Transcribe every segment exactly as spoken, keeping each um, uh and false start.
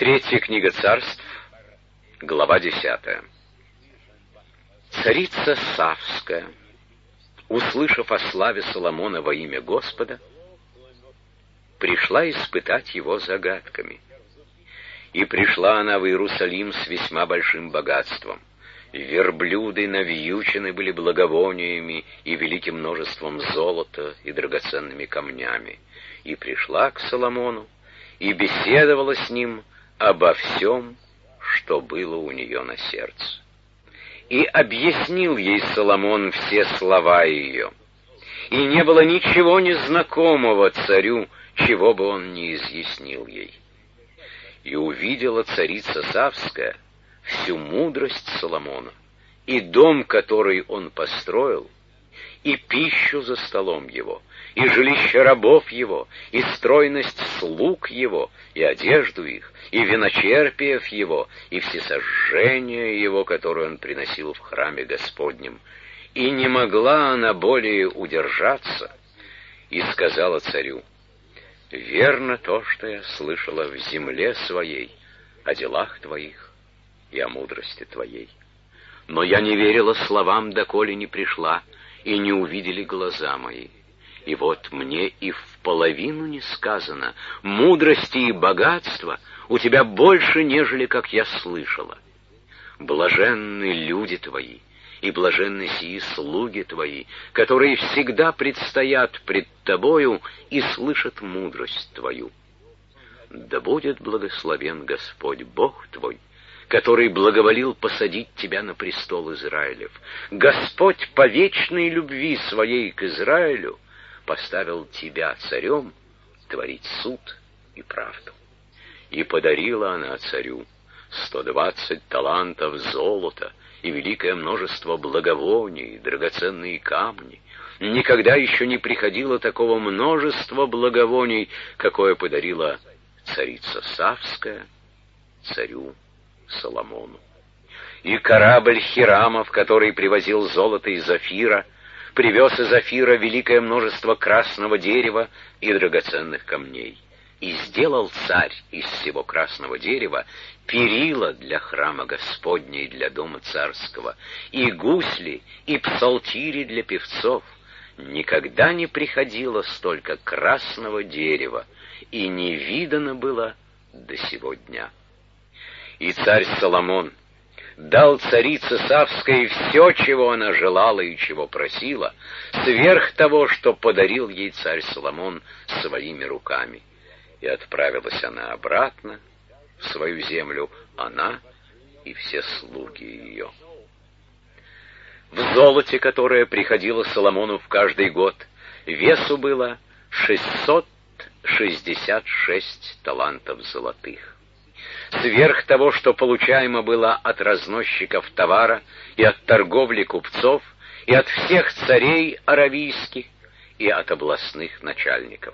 Третья книга Царств, глава десятая. Царица Савская, услышав о славе Соломона во имя Господа, пришла испытать его загадками. И пришла она в Иерусалим с весьма большим богатством. Верблюды навьючены были благовониями и великим множеством золота и драгоценными камнями. И пришла к Соломону и беседовала с ним обо всем, что было у нее на сердце. И объяснил ей Соломон все слова ее. И не было ничего незнакомого царю, чего бы он не изъяснил ей. И увидела царица Савская всю мудрость Соломона, и дом, который он построил, и пищу за столом его, и жилище рабов его, и стройность слуг его, и одежду их, и виночерпиев его, и всесожжения его, которые он приносил в храме Господнем. И не могла она более удержаться, и сказала царю: «Верно то, что я слышала в земле своей о делах твоих и о мудрости твоей. Но я не верила словам, доколе не пришла, и не увидели глаза мои. И вот мне и в половину не сказано: мудрости и богатства у тебя больше, нежели как я слышала. Блаженны люди твои, и блаженны сии слуги твои, которые всегда предстоят пред тобою и слышат мудрость твою. Да будет благословен Господь Бог твой, который благоволил посадить тебя на престол Израилев. Господь по вечной любви своей к Израилю поставил тебя царем творить суд и правду». И подарила она царю сто двадцать талантов золота и великое множество благовоний, драгоценные камни. Никогда еще не приходило такого множества благовоний, какое подарила царица Савская царю Соломону. И корабль Хирамов, который привозил золото из Офира, привез из Офира великое множество красного дерева и драгоценных камней. И сделал царь из всего красного дерева перила для храма Господня и для дома царского, и гусли, и псалтири для певцов. Никогда не приходило столько красного дерева, и не видано было до сего дня. И царь Соломон дал царице Савской все, чего она желала и чего просила, сверх того, что подарил ей царь Соломон своими руками. И отправилась она обратно в свою землю, она и все слуги ее. В золоте, которое приходило Соломону в каждый год, весу было шестьсот шестьдесят шесть талантов золотых. Сверх того, что получаемо было от разносчиков товара и от торговли купцов, и от всех царей аравийских, и от областных начальников.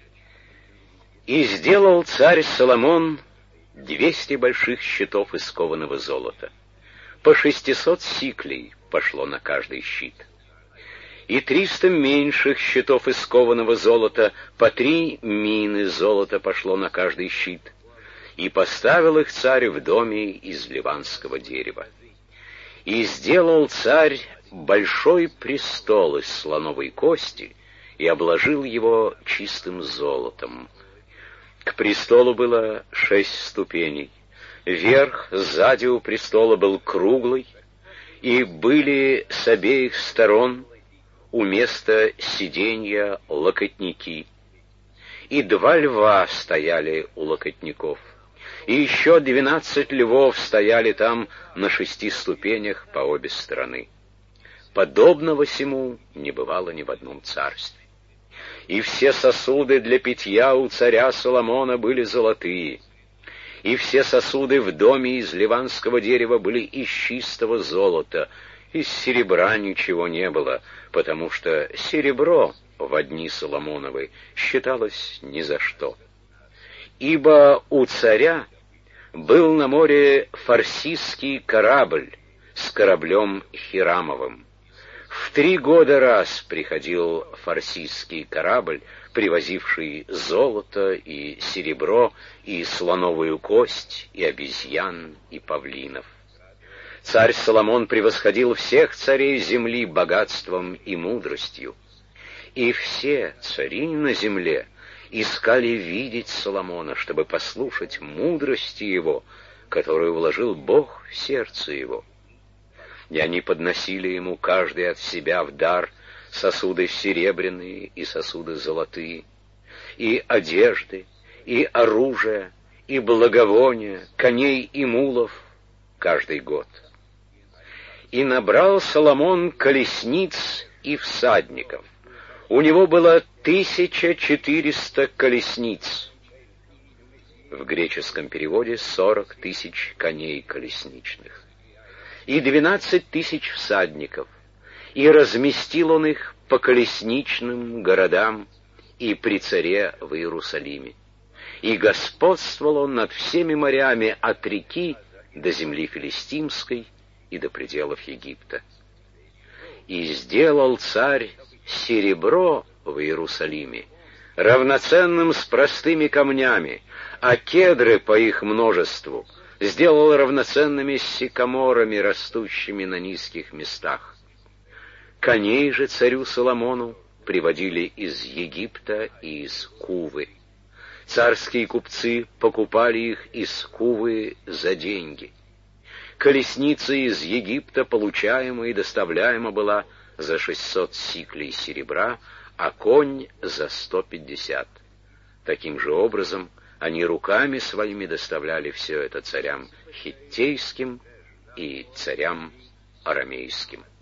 И сделал царь Соломон двести больших щитов из кованого золота. По шестисот сиклей пошло на каждый щит. И триста меньших щитов из кованого золота, по три мины золота пошло на каждый щит. И поставил их царь в доме из ливанского дерева. И сделал царь большой престол из слоновой кости и обложил его чистым золотом. К престолу было шесть ступеней. Верх сзади у престола был круглый, и были с обеих сторон у места сиденья локотники. И два льва стояли у локотников. И еще двенадцать львов стояли там на шести ступенях по обе стороны. Подобного сему не бывало ни в одном царстве. И все сосуды для питья у царя Соломона были золотые, и все сосуды в доме из ливанского дерева были из чистого золота, из серебра ничего не было, потому что серебро в дни Соломоновы считалось ни за что. Ибо у царя был на море фарсисский корабль с кораблем Хирамовым. В три года раз приходил фарсисский корабль привозивший золото и серебро, и слоновую кость, и обезьян, и павлинов. Царь Соломон превосходил всех царей земли богатством и мудростью, и все цари на земле искали видеть Соломона, чтобы послушать мудрости его, которую вложил Бог в сердце его. И они подносили ему каждый от себя в дар сосуды серебряные и сосуды золотые, и одежды, и оружие, и благовония, коней и мулов каждый год. И набрал Соломон колесниц и всадников. У него было тысяча четыреста колесниц. В греческом переводе сорок тысяч коней колесничных. И двенадцать тысяч всадников. И разместил он их по колесничным городам и при царе в Иерусалиме. И господствовал он над всеми морями от реки до земли филистимской и до пределов Египта. И сделал царь серебро в Иерусалиме равноценным с простыми камнями, а кедры по их множеству сделал равноценными с сикаморами, растущими на низких местах. Коней же царю Соломону приводили из Египта и из Кувы. Царские купцы покупали их из Кувы за деньги. Колесница из Египта, получаемая и доставляема была за шестьсот сиклей серебра, а конь за сто пятьдесят. Таким же образом они руками своими доставляли все это царям хиттейским и царям арамейским.